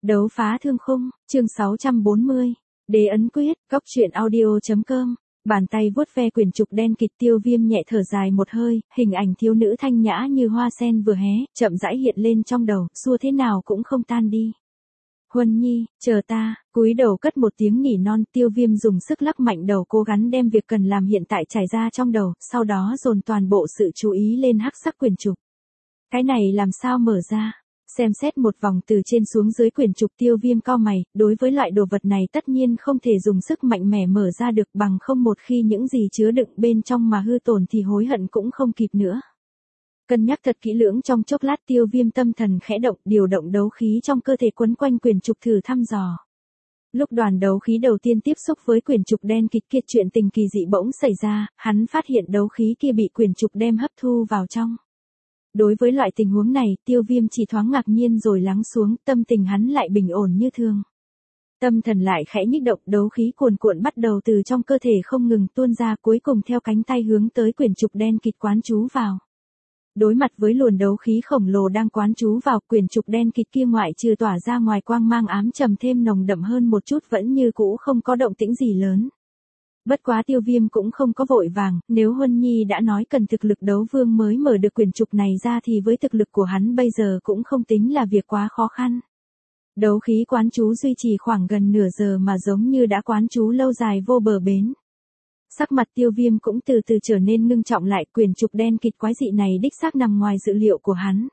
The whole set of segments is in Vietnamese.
Đấu phá thương khung, chương 640. Đế ấn quyết, góc truyện audio.com. Bàn tay vuốt ve quyển trục đen kịt, Tiêu Viêm nhẹ thở dài một hơi, hình ảnh thiếu nữ thanh nhã như hoa sen vừa hé, chậm rãi hiện lên trong đầu, xua thế nào cũng không tan đi. Huân Nhi, chờ ta, cúi đầu cất một tiếng nỉ non, Tiêu Viêm dùng sức lắc mạnh đầu, cố gắng đem việc cần làm hiện tại trải ra trong đầu, sau đó dồn toàn bộ sự chú ý lên hắc sắc quyển trục. Cái này làm sao mở ra? Xem xét một vòng từ trên xuống dưới quyển trục, Tiêu Viêm cau mày, đối với loại đồ vật này tất nhiên không thể dùng sức mạnh mẽ mở ra được, bằng không một khi những gì chứa đựng bên trong mà hư tổn thì hối hận cũng không kịp nữa. Cân nhắc thật kỹ lưỡng trong chốc lát, Tiêu Viêm tâm thần khẽ động, điều động đấu khí trong cơ thể quấn quanh quyển trục thử thăm dò. Lúc đoàn đấu khí đầu tiên tiếp xúc với quyển trục đen kịt kia, chuyện tình kỳ dị bỗng xảy ra, hắn phát hiện đấu khí kia bị quyển trục đem hấp thu vào trong. Đối với loại tình huống này, Tiêu Viêm chỉ thoáng ngạc nhiên rồi lắng xuống, tâm tình hắn lại bình ổn như thường. Tâm thần lại khẽ nhích động, đấu khí cuồn cuộn bắt đầu từ trong cơ thể không ngừng tuôn ra, cuối cùng theo cánh tay hướng tới quyển trục đen kịt quán chú vào. Đối mặt với luồng đấu khí khổng lồ đang quán chú vào, quyển trục đen kịt kia ngoại trừ tỏa ra ngoài quang mang ám trầm thêm nồng đậm hơn một chút, vẫn như cũ không có động tĩnh gì lớn. Bất quá Tiêu Viêm cũng không có vội vàng, nếu Huân Nhi đã nói cần thực lực đấu vương mới mở được quyển trục này ra thì với thực lực của hắn bây giờ cũng không tính là việc quá khó khăn. Đấu khí quán chú duy trì khoảng gần nửa giờ mà giống như đã quán chú lâu dài vô bờ bến. Sắc mặt Tiêu Viêm cũng từ từ trở nên ngưng trọng lại, quyển trục đen kịt quái dị này đích xác nằm ngoài dự liệu của hắn.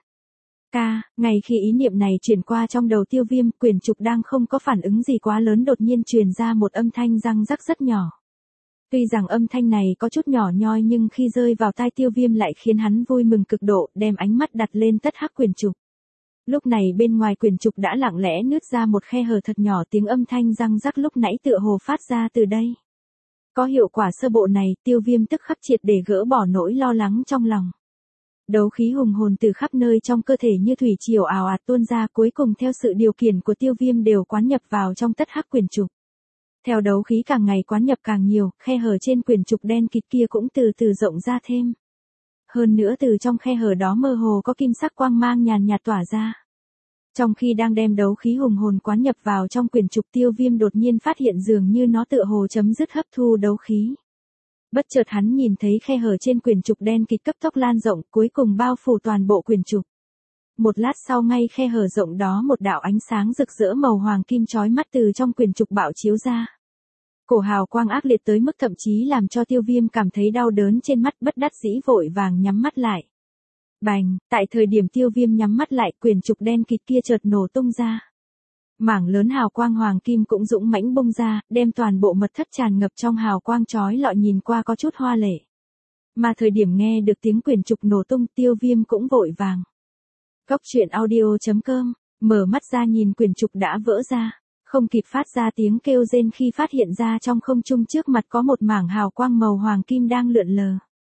Ngay khi ý niệm này chuyển qua trong đầu Tiêu Viêm, quyển trục đang không có phản ứng gì quá lớn, đột nhiên truyền ra một âm thanh răng rắc rất nhỏ. Tuy rằng âm thanh này có chút nhỏ nhoi nhưng khi rơi vào tai Tiêu Viêm lại khiến hắn vui mừng cực độ, đem ánh mắt đặt lên tất hắc quyển trục. Lúc này bên ngoài quyển trục đã lặng lẽ nứt ra một khe hở thật nhỏ, tiếng âm thanh răng rắc lúc nãy tựa hồ phát ra từ đây. Có hiệu quả sơ bộ này, Tiêu Viêm tức khắc triệt để gỡ bỏ nỗi lo lắng trong lòng. Đấu khí hùng hồn từ khắp nơi trong cơ thể như thủy triều ào ạt tuôn ra, cuối cùng theo sự điều khiển của Tiêu Viêm đều quán nhập vào trong tất hắc quyển trục. Theo đấu khí càng ngày quán nhập càng nhiều, khe hở trên quyển trục đen kịt kia cũng từ từ rộng ra thêm. Hơn nữa từ trong khe hở đó mơ hồ có kim sắc quang mang nhàn nhạt tỏa ra. Trong khi đang đem đấu khí hùng hồn quán nhập vào trong quyển trục, Tiêu Viêm đột nhiên phát hiện dường như nó tựa hồ chấm dứt hấp thu đấu khí. Bất chợt hắn nhìn thấy khe hở trên quyển trục đen kịt cấp tốc lan rộng, cuối cùng bao phủ toàn bộ quyển trục. Một lát sau, ngay khe hở rộng đó một đạo ánh sáng rực rỡ màu hoàng kim chói mắt từ trong quyển trục bạo chiếu ra. Cổ hào quang ác liệt tới mức thậm chí làm cho Tiêu Viêm cảm thấy đau đớn trên mắt, bất đắc dĩ vội vàng nhắm mắt lại. Bành, tại thời điểm Tiêu Viêm nhắm mắt lại, quyển trục đen kịt kia chợt nổ tung ra. Mảng lớn hào quang hoàng kim cũng dũng mãnh bung ra, đem toàn bộ mật thất tràn ngập trong hào quang chói lọi, nhìn qua có chút hoa lệ. Mà thời điểm nghe được tiếng quyển trục nổ tung, Tiêu Viêm cũng vội vàng. Góc truyện audio.com, mở mắt ra nhìn quyển trục đã vỡ ra, không kịp phát ra tiếng kêu rên khi phát hiện ra trong không trung trước mặt có một mảng hào quang màu hoàng kim đang lượn lờ.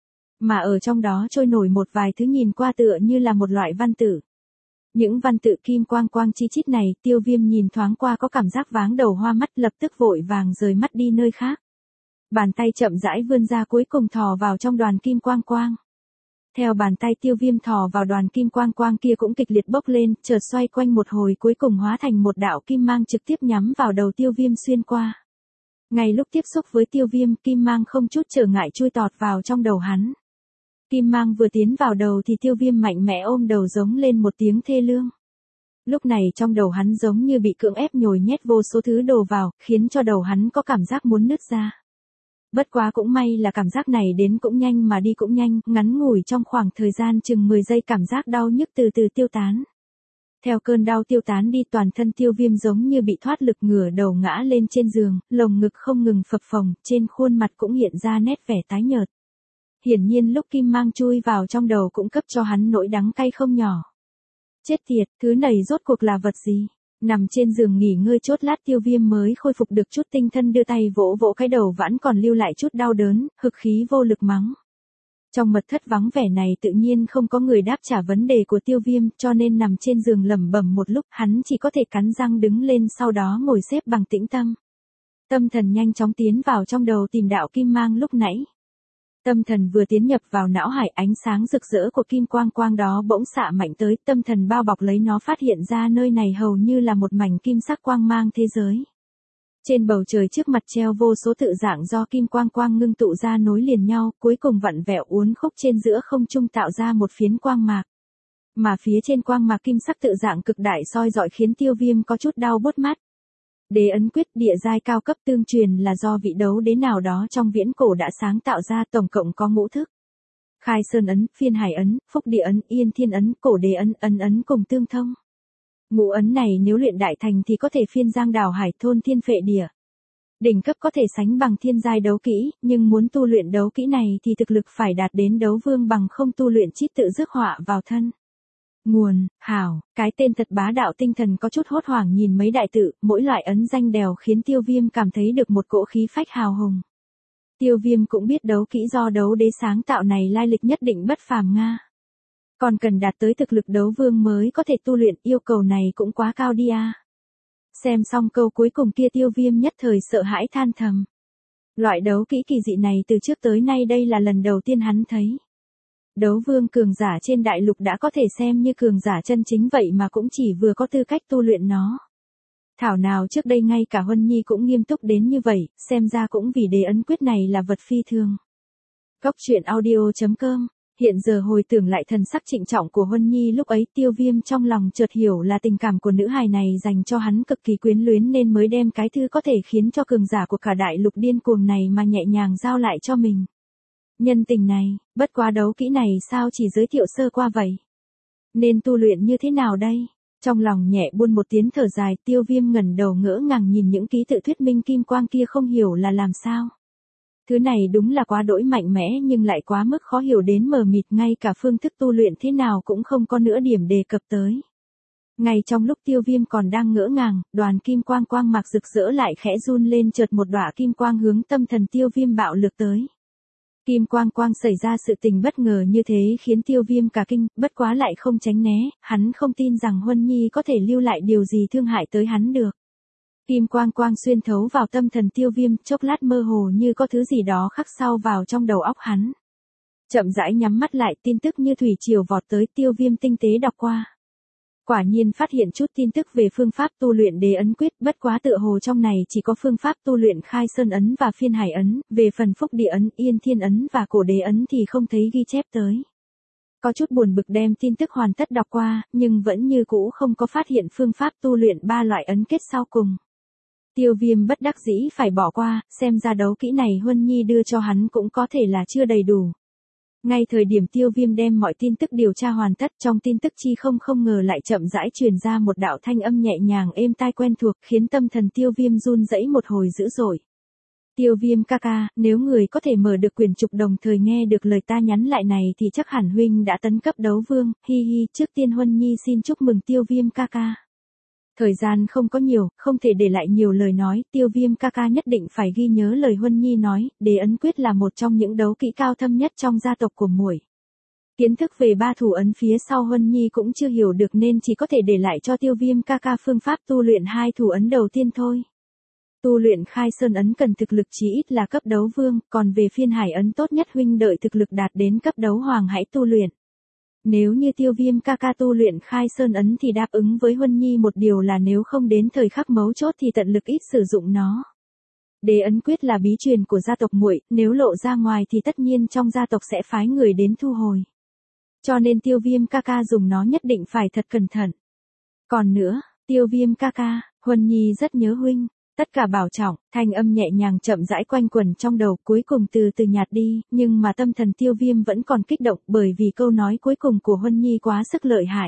Mà ở trong đó trôi nổi một vài thứ nhìn qua tựa như là một loại văn tự. Những văn tự kim quang quang chi chít này, Tiêu Viêm nhìn thoáng qua có cảm giác váng đầu hoa mắt, lập tức vội vàng rời mắt đi nơi khác. Bàn tay chậm rãi vươn ra, cuối cùng thò vào trong đoàn kim quang quang. Theo bàn tay Tiêu Viêm thò vào đoàn kim quang quang kia cũng kịch liệt bốc lên, chợt xoay quanh một hồi, cuối cùng hóa thành một đạo kim mang trực tiếp nhắm vào đầu Tiêu Viêm xuyên qua. Ngay lúc tiếp xúc với Tiêu Viêm, kim mang không chút trở ngại chui tọt vào trong đầu hắn. Kim mang vừa tiến vào đầu thì Tiêu Viêm mạnh mẽ ôm đầu giống lên một tiếng thê lương. Lúc này trong đầu hắn giống như bị cưỡng ép nhồi nhét vô số thứ đồ vào, khiến cho đầu hắn có cảm giác muốn nứt ra. Bất quá cũng may là cảm giác này đến cũng nhanh mà đi cũng nhanh, ngắn ngủi trong khoảng thời gian chừng 10 giây cảm giác đau nhức từ từ tiêu tán. Theo cơn đau tiêu tán đi, toàn thân Tiêu Viêm giống như bị thoát lực, ngửa đầu ngã lên trên giường, lồng ngực không ngừng phập phồng, trên khuôn mặt cũng hiện ra nét vẻ tái nhợt. Hiển nhiên lúc kim mang chui vào trong đầu cũng cấp cho hắn nỗi đắng cay không nhỏ. Chết tiệt, thứ này rốt cuộc là vật gì? Nằm trên giường nghỉ ngơi chốt lát, Tiêu Viêm mới khôi phục được chút tinh thần, đưa tay vỗ vỗ cái đầu vẫn còn lưu lại chút đau đớn, hực khí vô lực mắng. Trong mật thất vắng vẻ này tự nhiên không có người đáp trả vấn đề của Tiêu Viêm, cho nên nằm trên giường lẩm bẩm một lúc, hắn chỉ có thể cắn răng đứng lên, sau đó ngồi xếp bằng tĩnh tâm. Tâm thần nhanh chóng tiến vào trong đầu tìm đạo kim mang lúc nãy. Tâm thần vừa tiến nhập vào não hải, ánh sáng rực rỡ của kim quang quang đó bỗng xạ mạnh tới, tâm thần bao bọc lấy nó, phát hiện ra nơi này hầu như là một mảnh kim sắc quang mang thế giới. Trên bầu trời trước mặt treo vô số tự dạng do kim quang quang ngưng tụ ra nối liền nhau, cuối cùng vặn vẹo uốn khúc trên giữa không trung tạo ra một phiến quang mạc. Mà phía trên quang mạc kim sắc tự dạng cực đại soi rọi khiến Tiêu Viêm có chút đau bốt mắt. Đế ấn quyết địa giai cao cấp tương truyền là do vị đấu đế nào đó trong viễn cổ đã sáng tạo ra, tổng cộng có ngũ thức. Khai Sơn ấn, Phiên Hải ấn, Phúc Địa ấn, Yên Thiên ấn, Cổ Đế ấn, ấn cùng tương thông. Ngũ ấn này nếu luyện đại thành thì có thể phiên giang đảo hải, thôn thiên phệ địa. Đỉnh cấp có thể sánh bằng thiên giai đấu kỹ, nhưng muốn tu luyện đấu kỹ này thì thực lực phải đạt đến đấu vương, bằng không tu luyện chít tự rước họa vào thân. Nguồn, hảo, cái tên thật bá đạo. Tinh thần có chút hốt hoảng nhìn mấy đại tự, mỗi loại ấn danh đều khiến Tiêu Viêm cảm thấy được một cỗ khí phách hào hùng. Tiêu Viêm cũng biết đấu kỹ do đấu đế sáng tạo này lai lịch nhất định bất phàm nga. Còn cần đạt tới thực lực đấu vương mới có thể tu luyện, yêu cầu này cũng quá cao đi à. Xem xong câu cuối cùng kia, Tiêu Viêm nhất thời sợ hãi than thầm. Loại đấu kỹ kỳ dị này từ trước tới nay đây là lần đầu tiên hắn thấy. Đấu vương cường giả trên đại lục đã có thể xem như cường giả chân chính, vậy mà cũng chỉ vừa có tư cách tu luyện nó. Thảo nào trước đây ngay cả Huân Nhi cũng nghiêm túc đến như vậy, xem ra cũng vì đế ấn quyết này là vật phi thường. Cốc truyện audio.com. Hiện giờ hồi tưởng lại thần sắc trịnh trọng của Huân Nhi lúc ấy, Tiêu Viêm trong lòng chợt hiểu là tình cảm của nữ hài này dành cho hắn cực kỳ quyến luyến, nên mới đem cái thư có thể khiến cho cường giả của cả đại lục điên cuồng này mà nhẹ nhàng giao lại cho mình. Nhân tình này, bất quá đấu kỹ này sao chỉ giới thiệu sơ qua vậy? Nên tu luyện như thế nào đây? Trong lòng nhẹ buôn một tiếng thở dài, Tiêu Viêm ngẩng đầu ngỡ ngàng nhìn những ký tự thuyết minh kim quang kia, không hiểu là làm sao. Thứ này đúng là quá đỗi mạnh mẽ nhưng lại quá mức khó hiểu đến mờ mịt, ngay cả phương thức tu luyện thế nào cũng không có nửa điểm đề cập tới. Ngay trong lúc Tiêu Viêm còn đang ngỡ ngàng, đoàn kim quang quang mạc rực rỡ lại khẽ run lên, chợt một đóa kim quang hướng tâm thần Tiêu Viêm bạo lực tới. Kim quang quang xảy ra sự tình bất ngờ như thế khiến Tiêu Viêm cả kinh, bất quá lại không tránh né, hắn không tin rằng Huân Nhi có thể lưu lại điều gì thương hại tới hắn được. Kim quang quang xuyên thấu vào tâm thần Tiêu Viêm, chốc lát mơ hồ như có thứ gì đó khắc sâu vào trong đầu óc hắn. Chậm rãi nhắm mắt lại, tin tức như thủy triều vọt tới, Tiêu Viêm tinh tế đọc qua. Quả nhiên phát hiện chút tin tức về phương pháp tu luyện đế ấn quyết, bất quá tựa hồ trong này chỉ có phương pháp tu luyện Khai Sơn ấn và Phiên Hải ấn, về phần Phúc Địa ấn, Yên Thiên ấn và Cổ Đế ấn thì không thấy ghi chép tới. Có chút buồn bực đem tin tức hoàn tất đọc qua, nhưng vẫn như cũ không có phát hiện phương pháp tu luyện ba loại ấn kết sau cùng. Tiêu Viêm bất đắc dĩ phải bỏ qua, xem ra đấu kỹ này Huân Nhi đưa cho hắn cũng có thể là chưa đầy đủ. Ngay thời điểm Tiêu Viêm đem mọi tin tức điều tra hoàn tất, trong tin tức chi không ngờ lại chậm rãi truyền ra một đạo thanh âm nhẹ nhàng êm tai quen thuộc, khiến tâm thần Tiêu Viêm run rẩy một hồi dữ dội. Tiêu Viêm ca ca, nếu người có thể mở được quyển trục đồng thời nghe được lời ta nhắn lại này thì chắc hẳn huynh đã tấn cấp đấu vương, hi hi. Trước tiên Huân Nhi xin chúc mừng Tiêu Viêm ca ca. Thời gian không có nhiều, không thể để lại nhiều lời nói, Tiêu Viêm ca ca nhất định phải ghi nhớ lời Huân Nhi nói, đế ấn quyết là một trong những đấu kỹ cao thâm nhất trong gia tộc của muội. Kiến thức về ba thủ ấn phía sau Huân Nhi cũng chưa hiểu được nên chỉ có thể để lại cho Tiêu Viêm ca ca phương pháp tu luyện hai thủ ấn đầu tiên thôi. Tu luyện Khai Sơn ấn cần thực lực chí ít là cấp đấu vương, còn về Phiên Hải ấn tốt nhất huynh đợi thực lực đạt đến cấp đấu hoàng hãy tu luyện. Nếu như Tiêu Viêm ca ca tu luyện Khai Sơn ấn thì đáp ứng với Huân Nhi một điều là nếu không đến thời khắc mấu chốt thì tận lực ít sử dụng nó. Đế ấn quyết là bí truyền của gia tộc muội, nếu lộ ra ngoài thì tất nhiên trong gia tộc sẽ phái người đến thu hồi. Cho nên Tiêu Viêm ca ca dùng nó nhất định phải thật cẩn thận. Còn nữa, Tiêu Viêm ca ca, Huân Nhi rất nhớ huynh. Tất cả bảo trọng, thanh âm nhẹ nhàng chậm rãi quanh quẩn trong đầu, cuối cùng từ từ nhạt đi, nhưng mà tâm thần Tiêu Viêm vẫn còn kích động bởi vì câu nói cuối cùng của Huân Nhi quá sức lợi hại.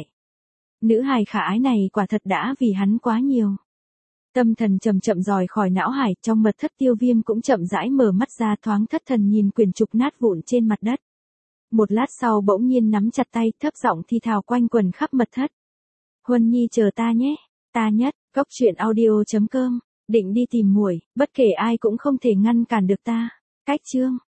Nữ hài khả ái này quả thật đã vì hắn quá nhiều. Tâm thần chậm chậm rời khỏi não hải, trong mật thất Tiêu Viêm cũng chậm rãi mở mắt ra, thoáng thất thần nhìn quyển trục nát vụn trên mặt đất. Một lát sau bỗng nhiên nắm chặt tay, thấp giọng thi thào quanh quẩn khắp mật thất. Huân Nhi chờ ta nhé, ta nhất. Cốc truyện audio.com. Định đi tìm muội, bất kể ai cũng không thể ngăn cản được ta. Cách chương